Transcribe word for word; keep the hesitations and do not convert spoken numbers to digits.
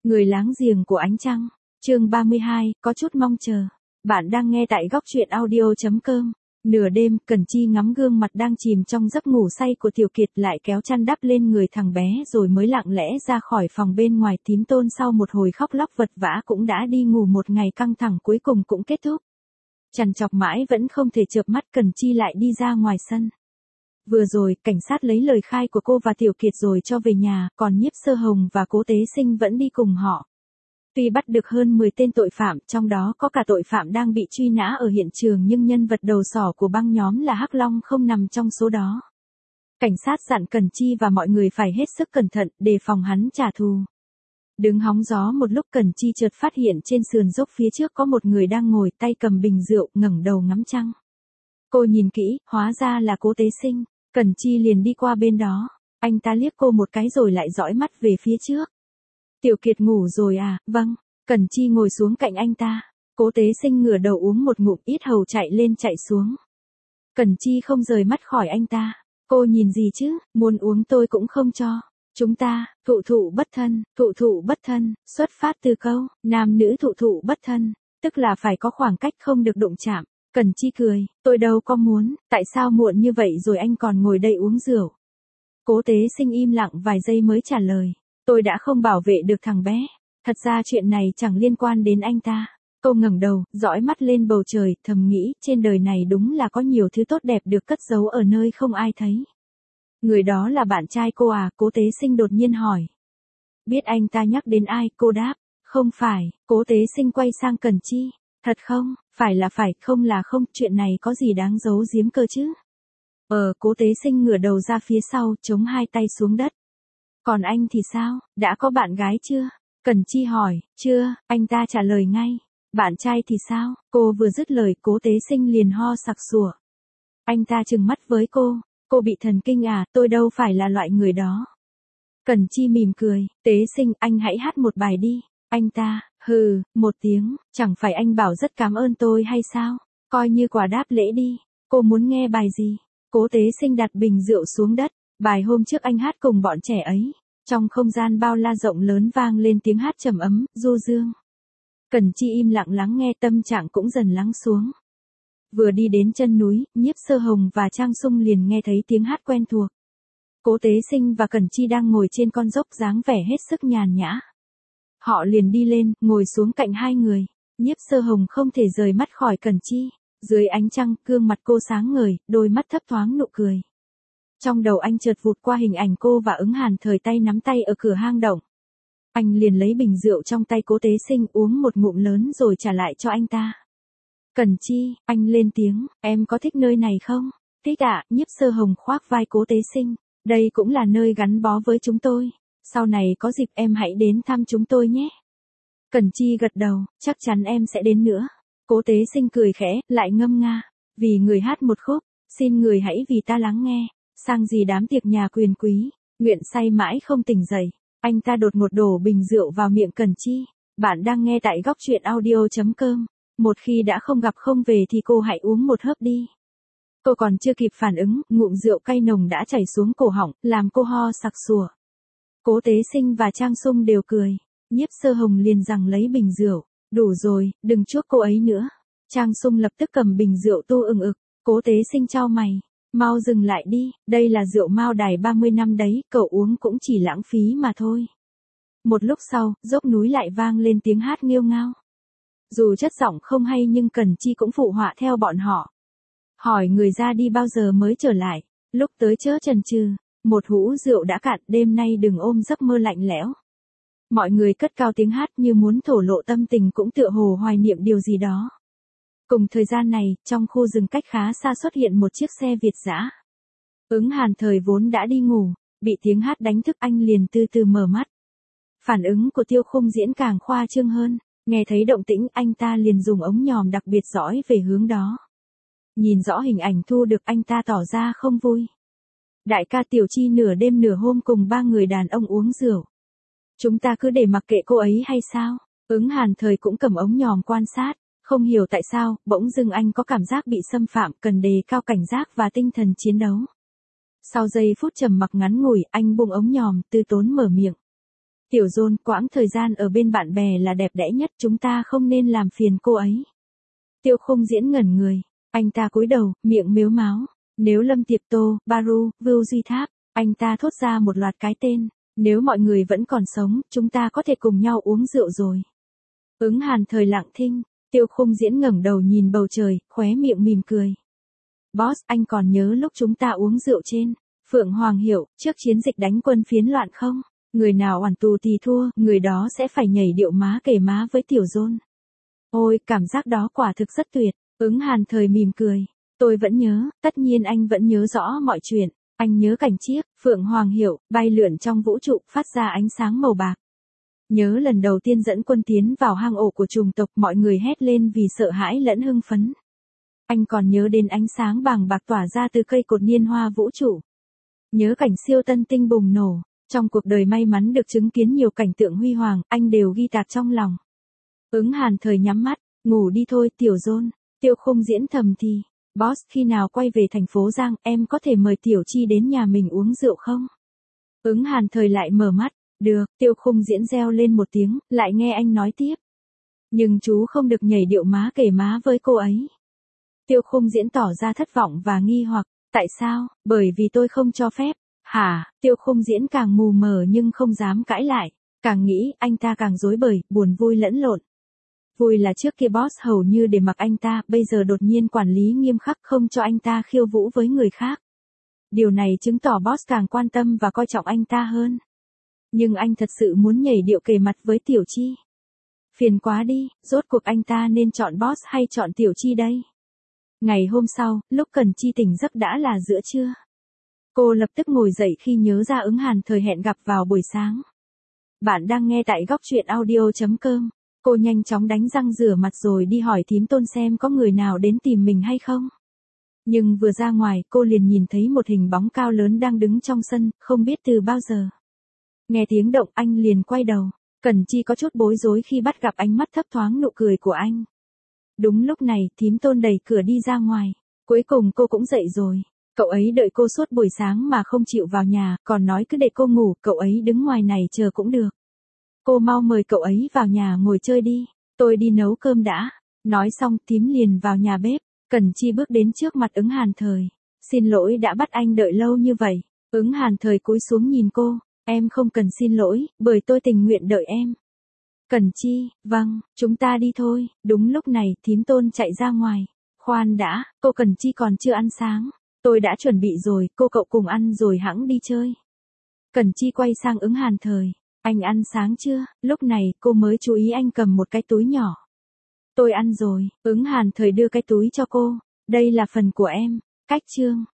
Người láng giềng của ánh trăng, chương ba mươi hai, có chút mong chờ. Bạn đang nghe tại góc truyện audio chấm com. Nửa đêm, Cẩn Chi ngắm gương mặt đang chìm trong giấc ngủ say của Tiểu Kiệt lại kéo chăn đắp lên người thằng bé rồi mới lặng lẽ ra khỏi phòng bên ngoài. Tím Tôn sau một hồi khóc lóc vật vã cũng đã đi ngủ, một ngày căng thẳng cuối cùng cũng kết thúc. Trằn trọc mãi vẫn không thể chợp mắt, Cẩn Chi lại đi ra ngoài sân. Vừa rồi, cảnh sát lấy lời khai của cô và Tiểu Kiệt rồi cho về nhà, còn Nhiếp Sơ Hồng và Cố Tế Sinh vẫn đi cùng họ. Tuy bắt được hơn mười tên tội phạm, trong đó có cả tội phạm đang bị truy nã ở hiện trường, nhưng nhân vật đầu sỏ của băng nhóm là Hắc Long không nằm trong số đó. Cảnh sát dặn Cẩn Chi và mọi người phải hết sức cẩn thận, đề phòng hắn trả thù. Đứng hóng gió một lúc, Cẩn Chi chợt phát hiện trên sườn dốc phía trước có một người đang ngồi tay cầm bình rượu, ngẩng đầu ngắm trăng. Cô nhìn kỹ, hóa ra là Cố Tế Sinh. Cẩn Chi liền đi qua bên đó. Anh ta liếc cô một cái rồi lại dõi mắt về phía trước. Tiểu Kiệt ngủ rồi à? Vâng. Cẩn Chi ngồi xuống cạnh anh ta. Cố Tế Sinh ngửa đầu uống một ngụm, yết hầu chạy lên chạy xuống. Cẩn Chi không rời mắt khỏi anh ta. Cô nhìn gì chứ, muốn uống tôi cũng không cho. Chúng ta, thụ thụ bất thân, thụ thụ bất thân, xuất phát từ câu, nam nữ thụ thụ bất thân, tức là phải có khoảng cách, không được đụng chạm. Cẩn Chi cười, tôi đâu có muốn, tại sao muộn như vậy rồi anh còn ngồi đây uống rượu? Cố Tế Sinh im lặng vài giây mới trả lời, tôi đã không bảo vệ được thằng bé, thật ra chuyện này chẳng liên quan đến anh ta. Cô ngẩng đầu, dõi mắt lên bầu trời, thầm nghĩ, trên đời này đúng là có nhiều thứ tốt đẹp được cất giấu ở nơi không ai thấy. Người đó là bạn trai cô à? Cố Tế Sinh đột nhiên hỏi. Biết anh ta nhắc đến ai? Cô đáp, không phải. Cố Tế Sinh quay sang Cẩn Chi. Thật không? Phải là phải, không là không, chuyện này có gì đáng giấu giếm cơ chứ? Ờ, Cố Tế Sinh ngửa đầu ra phía sau, chống hai tay xuống đất. Còn anh thì sao, đã có bạn gái chưa? Cẩn Chi hỏi. Chưa, anh ta trả lời ngay. Bạn trai thì sao? Cô vừa dứt lời, Cố Tế Sinh liền ho sặc sủa. Anh ta trừng mắt với cô. Cô bị thần kinh à? Tôi đâu phải là loại người đó. Cẩn Chi mỉm cười. Tế Sinh, anh hãy hát một bài đi. Anh ta, hừ, một tiếng, chẳng phải anh bảo rất cảm ơn tôi hay sao? Coi như quà đáp lễ đi. Cô muốn nghe bài gì? Cố Tế Sinh đặt bình rượu xuống đất. Bài hôm trước anh hát cùng bọn trẻ ấy. Trong không gian bao la rộng lớn vang lên tiếng hát trầm ấm, du dương. Cẩn Chi im lặng lắng nghe, tâm trạng cũng dần lắng xuống. Vừa đi đến chân núi, Nhiếp Sơ Hồng và Trang Sung liền nghe thấy tiếng hát quen thuộc. Cố Tế Sinh và Cẩn Chi đang ngồi trên con dốc, dáng vẻ hết sức nhàn nhã. Họ liền đi lên, ngồi xuống cạnh hai người. Nhiếp Sơ Hồng không thể rời mắt khỏi Cẩn Chi. Dưới ánh trăng, gương mặt cô sáng ngời, đôi mắt thấp thoáng nụ cười. Trong đầu anh chợt vụt qua hình ảnh cô và Ứng Hàn thời tay nắm tay ở cửa hang động. Anh liền lấy bình rượu trong tay Cố Tế Sinh, uống một ngụm lớn rồi trả lại cho anh ta. Cẩn Chi, anh lên tiếng, em có thích nơi này không? Thích ạ. Nhiếp Sơ Hồng khoác vai Cố Tế Sinh. Đây cũng là nơi gắn bó với chúng tôi. Sau này có dịp em hãy đến thăm chúng tôi nhé. Cẩn Chi gật đầu, chắc chắn em sẽ đến nữa. Cố Tế Sinh cười khẽ, lại ngâm nga. Vì người hát một khúc, xin người hãy vì ta lắng nghe. Sang gì đám tiệc nhà quyền quý, nguyện say mãi không tỉnh dậy. Anh ta đột ngột đổ bình rượu vào miệng Cẩn Chi. Bạn đang nghe tại góc truyện audio chấm com. Một khi đã không gặp không về thì cô hãy uống một hớp đi. Cô còn chưa kịp phản ứng, ngụm rượu cay nồng đã chảy xuống cổ họng, làm cô ho sặc sủa. Cố Tế Sinh và Trang Sung đều cười. Nhiếp Sơ Hồng liền giằng lấy bình rượu. Đủ rồi, đừng chuốc cô ấy nữa. Trang Sung lập tức cầm bình rượu tu ừng ực. Cố Tế Sinh chau mày. Mau dừng lại đi, đây là rượu Mao Đài ba mươi năm đấy, cậu uống cũng chỉ lãng phí mà thôi. Một lúc sau, dốc núi lại vang lên tiếng hát nghêu ngao. Dù chất giọng không hay nhưng Cẩn Chi cũng phụ họa theo bọn họ. Hỏi người ra đi bao giờ mới trở lại, lúc tới chớ chần chừ, một hũ rượu đã cạn, đêm nay đừng ôm giấc mơ lạnh lẽo. Mọi người cất cao tiếng hát như muốn thổ lộ tâm tình, cũng tựa hồ hoài niệm điều gì đó. Cùng thời gian này, trong khu rừng cách khá xa xuất hiện một chiếc xe Việt dã. Ứng Hàn thời vốn đã đi ngủ, bị tiếng hát đánh thức, anh liền từ từ mở mắt. Phản ứng của Tiêu Khung Diễn càng khoa trương hơn, nghe thấy động tĩnh anh ta liền dùng ống nhòm đặc biệt dõi về hướng đó. Nhìn rõ hình ảnh thu được, anh ta tỏ ra không vui. Đại ca Tiểu Chi nửa đêm nửa hôm cùng ba người đàn ông uống rượu. Chúng ta cứ để mặc kệ cô ấy hay sao? Ứng Hàn thời cũng cầm ống nhòm quan sát. Không hiểu tại sao, bỗng dưng anh có cảm giác bị xâm phạm, cần đề cao cảnh giác và tinh thần chiến đấu. Sau giây phút trầm mặc ngắn ngủi, anh buông ống nhòm, từ tốn mở miệng. Tiểu John, quãng thời gian ở bên bạn bè là đẹp đẽ nhất, chúng ta không nên làm phiền cô ấy. Tiêu Khung Diễn ngẩn người, anh ta cúi đầu, miệng mếu máo. Nếu Lâm Tiệp Tô, Baru, Vưu Duy Tháp, anh ta thốt ra một loạt cái tên. Nếu mọi người vẫn còn sống, chúng ta có thể cùng nhau uống rượu rồi. Ứng Hàn Thời lặng thinh, Tiêu Khung Diễn ngẩng đầu nhìn bầu trời, khóe miệng mỉm cười. Boss, anh còn nhớ lúc chúng ta uống rượu trên Phượng Hoàng Hiệu, trước chiến dịch đánh quân phiến loạn không? Người nào oản tù thì thua, người đó sẽ phải nhảy điệu má kề má với Tiểu John. Ôi, cảm giác đó quả thực rất tuyệt. Ứng Hàn Thời mỉm cười. Tôi vẫn nhớ, tất nhiên anh vẫn nhớ rõ mọi chuyện. Anh nhớ cảnh chiếc Phượng Hoàng Hiệu bay lượn trong vũ trụ, phát ra ánh sáng màu bạc. Nhớ lần đầu tiên dẫn quân tiến vào hang ổ của chủng tộc, mọi người hét lên vì sợ hãi lẫn hưng phấn. Anh còn nhớ đến ánh sáng bàng bạc tỏa ra từ cây cột niên hoa vũ trụ. Nhớ cảnh siêu tân tinh bùng nổ. Trong cuộc đời may mắn được chứng kiến nhiều cảnh tượng huy hoàng, anh đều ghi tạc trong lòng. Ứng Hàn Thời nhắm mắt, ngủ đi thôi Tiểu John. Tiêu Khung Diễn thầm thì. Boss, khi nào quay về thành phố Giang, em có thể mời Tiểu Chi đến nhà mình uống rượu không? Ứng Hàn Thời lại mở mắt. Được, Tiêu Khung Diễn reo lên một tiếng, lại nghe anh nói tiếp. Nhưng chú không được nhảy điệu má kề má với cô ấy. Tiêu Khung Diễn tỏ ra thất vọng và nghi hoặc. Tại sao? Bởi vì tôi không cho phép. Hả? Tiêu Khung Diễn càng mù mờ nhưng không dám cãi lại. Càng nghĩ, anh ta càng rối bời, buồn vui lẫn lộn. Vui là trước kia boss hầu như để mặc anh ta, bây giờ đột nhiên quản lý nghiêm khắc không cho anh ta khiêu vũ với người khác. Điều này chứng tỏ boss càng quan tâm và coi trọng anh ta hơn. Nhưng anh thật sự muốn nhảy điệu kề mặt với Tiểu Chi. Phiền quá đi, rốt cuộc anh ta nên chọn boss hay chọn Tiểu Chi đây? Ngày hôm sau, lúc Cần Chi tỉnh giấc đã là giữa trưa. Cô lập tức ngồi dậy khi nhớ ra Ứng Hàn Thời hẹn gặp vào buổi sáng. Bạn đang nghe tại góc truyện audio chấm com. Cô nhanh chóng đánh răng rửa mặt rồi đi hỏi thím Tôn xem có người nào đến tìm mình hay không. Nhưng vừa ra ngoài, cô liền nhìn thấy một hình bóng cao lớn đang đứng trong sân, không biết từ bao giờ. Nghe tiếng động anh liền quay đầu. Cần Chi có chút bối rối khi bắt gặp ánh mắt thấp thoáng nụ cười của anh. Đúng lúc này, thím Tôn đẩy cửa đi ra ngoài. Cuối cùng cô cũng dậy rồi. Cậu ấy đợi cô suốt buổi sáng mà không chịu vào nhà, còn nói cứ để cô ngủ, cậu ấy đứng ngoài này chờ cũng được. Cô mau mời cậu ấy vào nhà ngồi chơi đi, tôi đi nấu cơm đã. Nói xong, thím liền vào nhà bếp. Cần Chi bước đến trước mặt Ứng Hàn Thời. Xin lỗi đã bắt anh đợi lâu như vậy. Ứng Hàn Thời cúi xuống nhìn cô. Em không cần xin lỗi, bởi tôi tình nguyện đợi em. Cần Chi, vâng, chúng ta đi thôi. Đúng lúc này, thím Tôn chạy ra ngoài. Khoan đã, cô Cần Chi còn chưa ăn sáng. Tôi đã chuẩn bị rồi, cô cậu cùng ăn rồi hẵng đi chơi. Cần Chi quay sang Ứng Hàn Thời. Anh ăn sáng chưa? Lúc này, cô mới chú ý anh cầm một cái túi nhỏ. Tôi ăn rồi, Ứng Hàn Thời đưa cái túi cho cô. Đây là phần của em. Cách chương.